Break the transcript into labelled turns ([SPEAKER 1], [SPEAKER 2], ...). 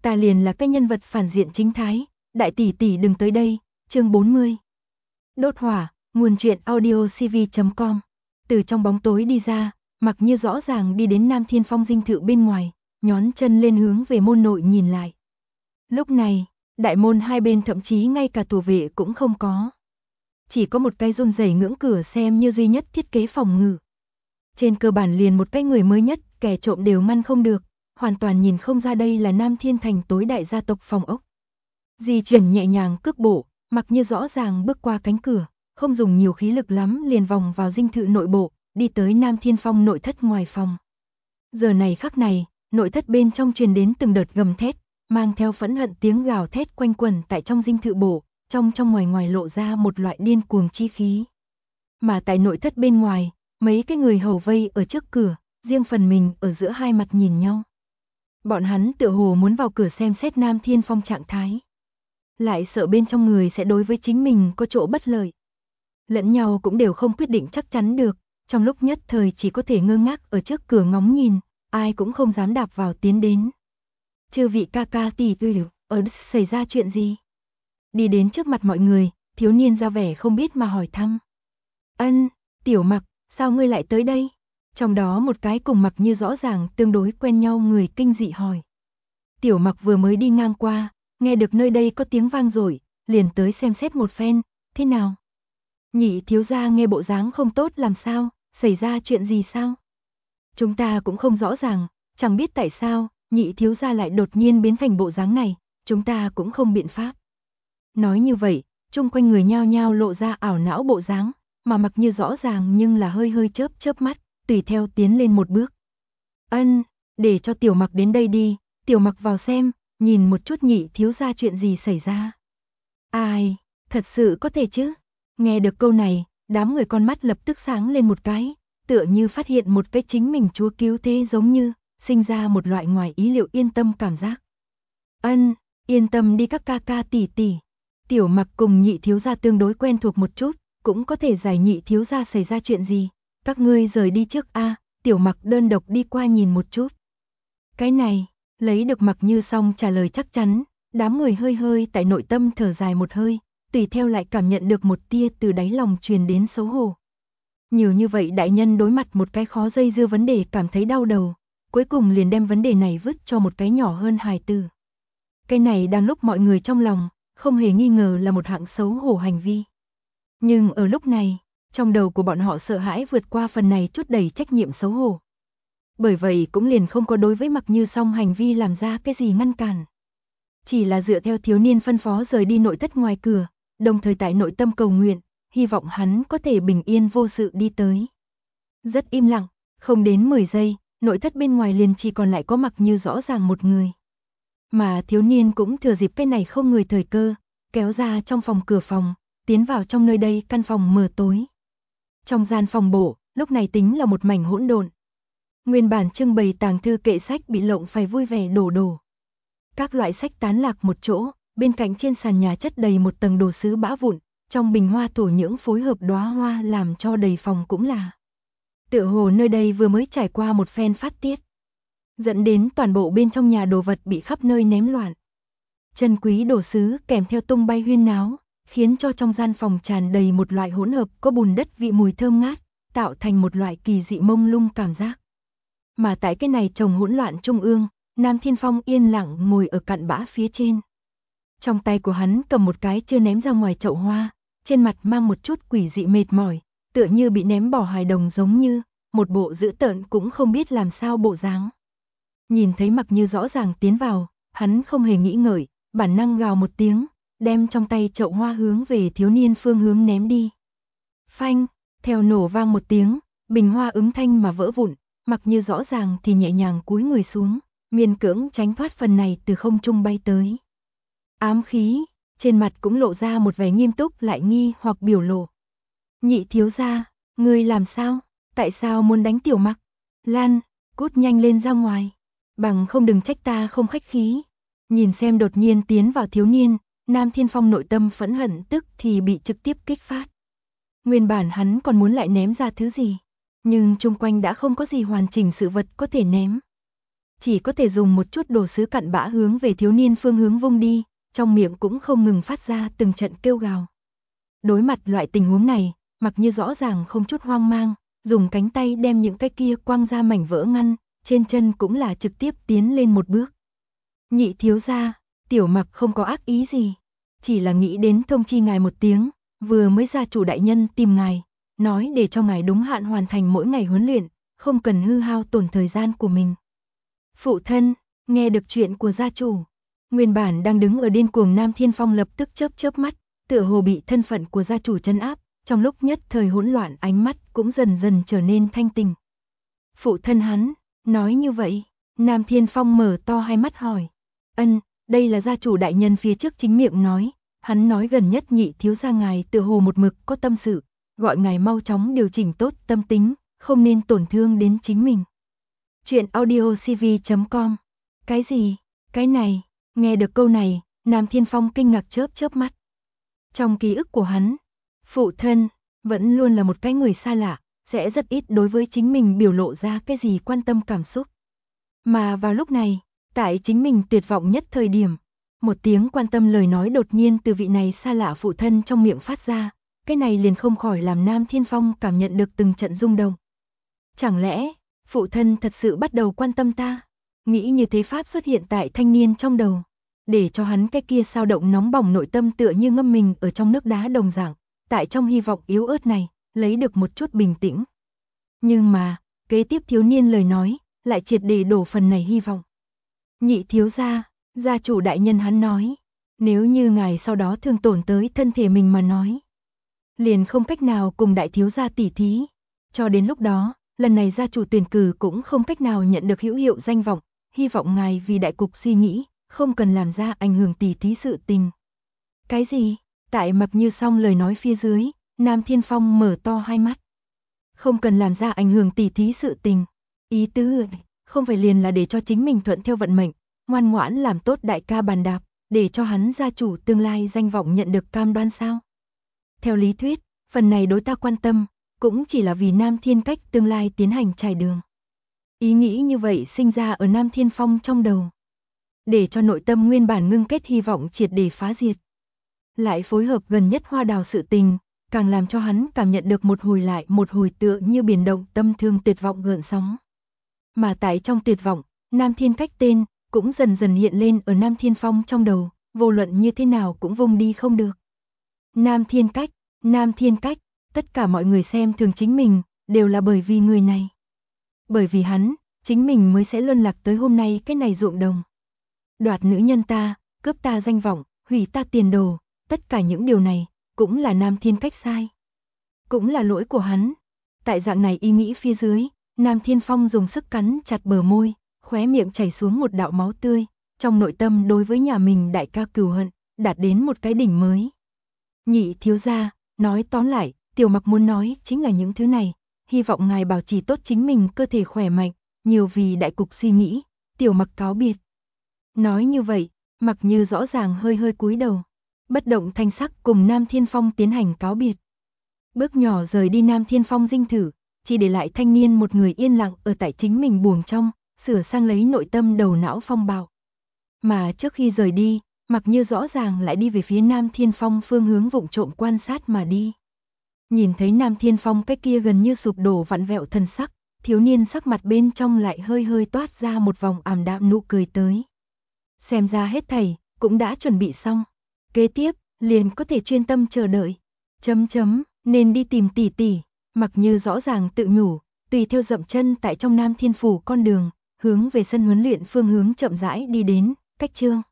[SPEAKER 1] ta liền là cái nhân vật phản diện chính thái, đại tỷ tỷ đừng tới đây, chương 40. Đốt hỏa, nguồn truyện audiocv.com. Từ trong bóng tối đi ra, Mặc Như rõ ràng đi đến Nam Thiên Phong dinh thự bên ngoài, nhón chân lên hướng về môn nội nhìn lại. Lúc này, đại môn hai bên thậm chí ngay cả tù vệ cũng không có. Chỉ có một cái run rẩy ngưỡng cửa xem như duy nhất thiết kế phòng ngự. Trên cơ bản liền một cái người mới nhất, kẻ trộm đều ngăn không được, hoàn toàn nhìn không ra đây là Nam Thiên Thành tối đại gia tộc phòng ốc. Di chuyển nhẹ nhàng cước bộ, Mặc Như rõ ràng bước qua cánh cửa, không dùng nhiều khí lực lắm liền vòng vào dinh thự nội bộ, đi tới Nam Thiên Phong nội thất ngoài phòng. Giờ này khắc này, nội thất bên trong truyền đến từng đợt gầm thét, mang theo phẫn hận tiếng gào thét quanh quẩn tại trong dinh thự bộ, trong ngoài ngoài lộ ra một loại điên cuồng chi khí. Mà tại nội thất bên ngoài, mấy cái người hầu vây ở trước cửa, riêng phần mình ở giữa hai mặt nhìn nhau. Bọn hắn tựa hồ muốn vào cửa xem xét Nam Thiên Phong trạng thái, lại sợ bên trong người sẽ đối với chính mình có chỗ bất lợi. Lẫn nhau cũng đều không quyết định chắc chắn được, trong lúc nhất thời chỉ có thể ngơ ngác ở trước cửa ngóng nhìn, ai cũng không dám đạp vào tiến đến. Chư vị ca ca tỷ tỷ, ở xảy ra chuyện gì? Đi đến trước mặt mọi người, thiếu niên ra vẻ không biết mà hỏi thăm. Ân, Tiểu Mặc, sao ngươi lại tới đây? Trong đó một cái cùng Mặc Như rõ ràng tương đối quen nhau người kinh dị hỏi. Tiểu Mặc vừa mới đi ngang qua, nghe được nơi đây có tiếng vang rồi, liền tới xem xét một phen, thế nào? Nhị thiếu gia nghe bộ dáng không tốt làm sao, xảy ra chuyện gì sao? Chúng ta cũng không rõ ràng, chẳng biết tại sao, nhị thiếu gia lại đột nhiên biến thành bộ dáng này, chúng ta cũng không biện pháp. Nói như vậy, chung quanh người nhao nhao lộ ra ảo não bộ dáng, mà Mặc Như rõ ràng nhưng là hơi hơi chớp mắt, tùy theo tiến lên một bước. Ân, để cho Tiểu Mặc đến đây đi, Tiểu Mặc vào xem, nhìn một chút nhị thiếu gia chuyện gì xảy ra. Ai, thật sự có thể chứ? Nghe được câu này, đám người con mắt lập tức sáng lên một cái, tựa như phát hiện một cái chính mình chúa cứu thế giống như, sinh ra một loại ngoài ý liệu yên tâm cảm giác. Ân, yên tâm đi các ca ca tỷ tỷ. Tiểu Mặc cùng nhị thiếu gia tương đối quen thuộc một chút, cũng có thể giải nhị thiếu gia xảy ra chuyện gì. Các ngươi rời đi trước a, Tiểu Mặc đơn độc đi qua nhìn một chút. Cái này, lấy được Mặc Như xong trả lời chắc chắn, đám người hơi hơi tại nội tâm thở dài một hơi, tùy theo lại cảm nhận được một tia từ đáy lòng truyền đến xấu hổ. Nhiều như vậy đại nhân đối mặt một cái khó dây dưa vấn đề cảm thấy đau đầu, cuối cùng liền đem vấn đề này vứt cho một cái nhỏ hơn hài tử. Cái này đang lúc mọi người trong lòng, không hề nghi ngờ là một hạng xấu hổ hành vi. Nhưng ở lúc này, trong đầu của bọn họ sợ hãi vượt qua phần này chút đầy trách nhiệm xấu hổ. Bởi vậy cũng liền không có đối với Mặc Như xong hành vi làm ra cái gì ngăn cản. Chỉ là dựa theo thiếu niên phân phó rời đi nội thất ngoài cửa, đồng thời tại nội tâm cầu nguyện, hy vọng hắn có thể bình yên vô sự đi tới. Rất im lặng, không đến 10 giây, nội thất bên ngoài liền chỉ còn lại có Mặc Như rõ ràng một người. Mà thiếu niên cũng thừa dịp cái này không người thời cơ, kéo ra trong phòng cửa phòng, tiến vào trong nơi đây căn phòng mờ tối. Trong gian phòng bộ, lúc này tính là một mảnh hỗn độn. Nguyên bản trưng bày tàng thư kệ sách bị lộng phải vui vẻ đổ. Các loại sách tán lạc một chỗ, bên cạnh trên sàn nhà chất đầy một tầng đồ sứ bã vụn, trong bình hoa thổ nhưỡng phối hợp đóa hoa làm cho đầy phòng cũng là. Tựa hồ nơi đây vừa mới trải qua một phen phát tiết, dẫn đến toàn bộ bên trong nhà đồ vật bị khắp nơi ném loạn. Chân quý đồ sứ kèm theo tung bay huyên náo, khiến cho trong gian phòng tràn đầy một loại hỗn hợp có bùn đất vị mùi thơm ngát, tạo thành một loại kỳ dị mông lung cảm giác. Mà tại cái này trồng hỗn loạn trung ương, Nam Thiên Phong yên lặng ngồi ở cặn bã phía trên. Trong tay của hắn cầm một cái chưa ném ra ngoài chậu hoa, trên mặt mang một chút quỷ dị mệt mỏi, tựa như bị ném bỏ hài đồng giống như, một bộ dữ tợn cũng không biết làm sao bộ dáng. Nhìn thấy Mặc Như rõ ràng tiến vào, hắn không hề nghĩ ngợi, bản năng gào một tiếng, đem trong tay chậu hoa hướng về thiếu niên phương hướng ném đi. Phanh, theo nổ vang một tiếng, bình hoa ứng thanh mà vỡ vụn, Mặc Như rõ ràng thì nhẹ nhàng cúi người xuống, miễn cưỡng tránh thoát phần này từ không trung bay tới. Ám khí, trên mặt cũng lộ ra một vẻ nghiêm túc lại nghi hoặc biểu lộ. Nhị thiếu gia, ngươi làm sao? Tại sao muốn đánh Tiểu Mặc? Lan, cút nhanh lên ra ngoài, bằng không đừng trách ta không khách khí. Nhìn xem đột nhiên tiến vào thiếu niên, Nam Thiên Phong nội tâm phẫn hận tức thì bị trực tiếp kích phát. Nguyên bản hắn còn muốn lại ném ra thứ gì, nhưng chung quanh đã không có gì hoàn chỉnh sự vật có thể ném. chỉ có thể dùng một chút đồ sứ cặn bã hướng về thiếu niên phương hướng vung đi, trong miệng cũng không ngừng phát ra từng trận kêu gào. Đối mặt loại tình huống này, Mặc Như rõ ràng không chút hoang mang, dùng cánh tay đem những cái kia quăng ra mảnh vỡ ngăn, trên chân cũng là trực tiếp tiến lên một bước. Nhị thiếu gia, Tiểu Mặc không có ác ý gì, chỉ là nghĩ đến thông chi ngài một tiếng, vừa mới gia chủ đại nhân tìm ngài, nói để cho ngài đúng hạn hoàn thành mỗi ngày huấn luyện, không cần hư hao tổn thời gian của mình. Phụ thân, nghe được chuyện của gia chủ, nguyên bản đang đứng ở điên cuồng Nam Thiên Phong lập tức chớp mắt, tựa hồ bị thân phận của gia chủ trấn áp, trong lúc nhất thời hỗn loạn ánh mắt cũng dần dần trở nên thanh tỉnh. Phụ thân hắn, nói như vậy, Nam Thiên Phong mở to hai mắt hỏi. Đây là gia chủ đại nhân phía trước chính miệng nói, hắn nói gần nhất nhị thiếu gia ngài tựa hồ một mực có tâm sự, gọi ngài mau chóng điều chỉnh tốt tâm tính, không nên tổn thương đến chính mình. Chuyện audiocv.com. Cái gì? Cái này? Nghe được câu này, Nam Thiên Phong kinh ngạc chớp mắt. Trong ký ức của hắn, phụ thân vẫn luôn là một cái người xa lạ, sẽ rất ít đối với chính mình biểu lộ ra cái gì quan tâm cảm xúc. Mà vào lúc này, tại chính mình tuyệt vọng nhất thời điểm, một tiếng quan tâm lời nói đột nhiên từ vị này xa lạ phụ thân trong miệng phát ra, cái này liền không khỏi làm Nam Thiên Phong cảm nhận được từng trận rung động. Chẳng lẽ, phụ thân thật sự bắt đầu quan tâm ta? Nghĩ như thế pháp xuất hiện tại thanh niên trong đầu, để cho hắn cái kia sao động nóng bỏng nội tâm tựa như ngâm mình ở trong nước đá đồng dạng, tại trong hy vọng yếu ớt này, lấy được một chút bình tĩnh. Nhưng mà, kế tiếp thiếu niên lời nói, lại triệt để đổ phần này hy vọng. Nhị thiếu gia, gia chủ đại nhân hắn nói, nếu như ngài sau đó thương tổn tới thân thể mình mà nói, liền không cách nào cùng đại thiếu gia tỉ thí. Cho đến lúc đó, lần này gia chủ tuyển cử cũng không cách nào nhận được hữu hiệu danh vọng, hy vọng ngài vì đại cục suy nghĩ, không cần làm ra ảnh hưởng tỉ thí sự tình. Cái gì? Tại Mặc Như xong lời nói phía dưới, Nam Thiên Phong mở to hai mắt. Không cần làm ra ảnh hưởng tỉ thí sự tình. Ý tứ không phải liền là để cho chính mình thuận theo vận mệnh, ngoan ngoãn làm tốt đại ca bàn đạp, để cho hắn gia chủ tương lai danh vọng nhận được cam đoan sao? Theo lý thuyết, phần này đối ta quan tâm, cũng chỉ là vì Nam Thiên Cách tương lai tiến hành trải đường. Ý nghĩ như vậy sinh ra ở Nam Thiên Phong trong đầu, để cho nội tâm nguyên bản ngưng kết hy vọng triệt để phá diệt. Lại phối hợp gần nhất Hoa Đào sự tình, càng làm cho hắn cảm nhận được một hồi lại một hồi tựa như biển động tâm thương tuyệt vọng gợn sóng. Mà tại trong tuyệt vọng, Nam Thiên Cách tên cũng dần dần hiện lên ở Nam Thiên Phong trong đầu, vô luận như thế nào cũng vung đi không được. Nam Thiên Cách, tất cả mọi người xem thường chính mình, đều là bởi vì người này. Bởi vì hắn, chính mình mới sẽ luân lạc tới hôm nay cái này ruộng đồng. Đoạt nữ nhân ta, cướp ta danh vọng, hủy ta tiền đồ, tất cả những điều này, cũng là Nam Thiên Cách sai. Cũng là lỗi của hắn. Tại dạng này ý nghĩ phía dưới, Nam Thiên Phong dùng sức cắn chặt bờ môi, khóe miệng chảy xuống một đạo máu tươi, trong nội tâm đối với nhà mình đại ca cừu hận, đạt đến một cái đỉnh mới. Nhị thiếu gia, nói tóm lại, Tiểu Mặc muốn nói chính là những thứ này, hy vọng ngài bảo trì tốt chính mình cơ thể khỏe mạnh, nhiều vì đại cục suy nghĩ, Tiểu Mặc cáo biệt. Nói như vậy, Mặc Như rõ ràng hơi cúi đầu, bất động thanh sắc cùng Nam Thiên Phong tiến hành cáo biệt. Bước nhỏ rời đi Nam Thiên Phong dinh thự, chỉ để lại thanh niên một người yên lặng ở tại chính mình buồng trong, sửa sang lấy nội tâm đầu não phong bạo. Mà trước khi rời đi, Mặc Như rõ ràng lại đi về phía Nam Thiên Phong phương hướng vụng trộm quan sát mà đi. Nhìn thấy Nam Thiên Phong cái kia gần như sụp đổ vặn vẹo thân sắc, thiếu niên sắc mặt bên trong lại hơi toát ra một vòng ảm đạm nụ cười tới. Xem ra hết thảy cũng đã chuẩn bị xong, kế tiếp liền có thể chuyên tâm chờ đợi. Nên đi tìm tỷ tỷ. Mặc Như rõ ràng tự nhủ, tùy theo dậm chân tại trong Nam Thiên Phủ con đường, hướng về sân huấn luyện phương hướng chậm rãi đi đến, cách chương